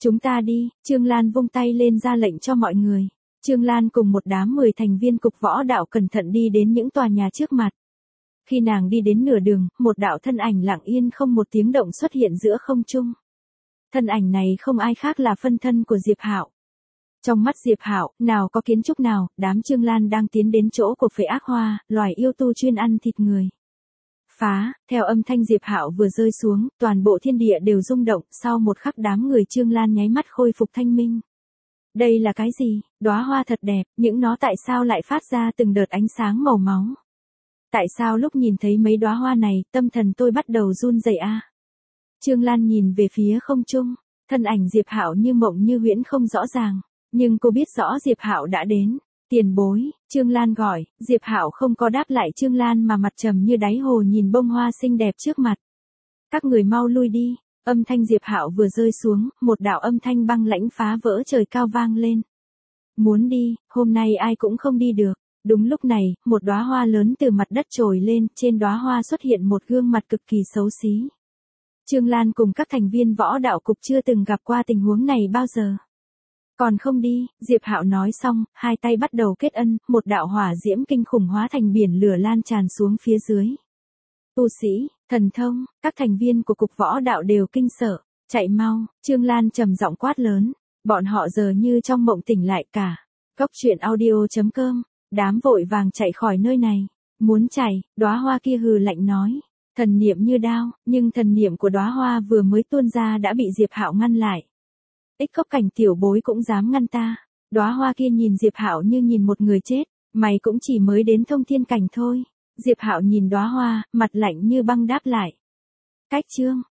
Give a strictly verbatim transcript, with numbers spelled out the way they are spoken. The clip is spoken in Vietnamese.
Chúng ta đi, Trương Lan vung tay lên ra lệnh cho mọi người. Trương Lan cùng một đám mười thành viên cục võ đạo cẩn thận đi đến những tòa nhà trước mặt. Khi nàng đi đến nửa đường, một đạo thân ảnh lặng yên không một tiếng động xuất hiện giữa không trung. Thân ảnh này không ai khác là phân thân của Diệp Hạo. Trong mắt Diệp Hạo, nào có kiến trúc nào, đám Trương Lan đang tiến đến chỗ của phệ ác hoa, loài yêu tu chuyên ăn thịt người. Phá, theo âm thanh Diệp Hạo vừa rơi xuống, toàn bộ thiên địa đều rung động, sau một khắc đám người Trương Lan nháy mắt khôi phục thanh minh. Đây là cái gì? Đóa hoa thật đẹp, những nó tại sao lại phát ra từng đợt ánh sáng màu máu? Tại sao lúc nhìn thấy mấy đóa hoa này, tâm thần tôi bắt đầu run rẩy a? À? Trương Lan nhìn về phía không trung, thân ảnh Diệp Hạo như mộng như huyễn không rõ ràng, nhưng cô biết rõ Diệp Hạo đã đến. Tiền bối, Trương Lan gọi, Diệp Hạo không có đáp lại Trương Lan mà mặt trầm như đáy hồ nhìn bông hoa xinh đẹp trước mặt. Các người mau lui đi, âm thanh Diệp Hạo vừa rơi xuống, một đạo âm thanh băng lãnh phá vỡ trời cao vang lên. Muốn đi, hôm nay ai cũng không đi được. Đúng lúc này, một đóa hoa lớn từ mặt đất trồi lên, trên đóa hoa xuất hiện một gương mặt cực kỳ xấu xí. Trương Lan cùng các thành viên võ đạo cục chưa từng gặp qua tình huống này bao giờ. Còn không đi, Diệp Hạo nói xong, hai tay bắt đầu kết ân, một đạo hỏa diễm kinh khủng hóa thành biển lửa lan tràn xuống phía dưới. Tu sĩ, thần thông, các thành viên của cục võ đạo đều kinh sợ, chạy mau, Trương Lan trầm giọng quát lớn, bọn họ giờ như trong mộng tỉnh lại cả. Cốc truyện audio chấm com, đám vội vàng chạy khỏi nơi này, muốn chạy, đóa hoa kia hừ lạnh nói, thần niệm như đao, nhưng thần niệm của đóa hoa vừa mới tuôn ra đã bị Diệp Hạo ngăn lại. Ích Cốc Cảnh tiểu bối cũng dám ngăn ta. Đóa hoa kia nhìn Diệp Hạo như nhìn một người chết, mày cũng chỉ mới đến thông thiên cảnh thôi. Diệp Hạo nhìn đóa hoa, mặt lạnh như băng đáp lại. Cách chương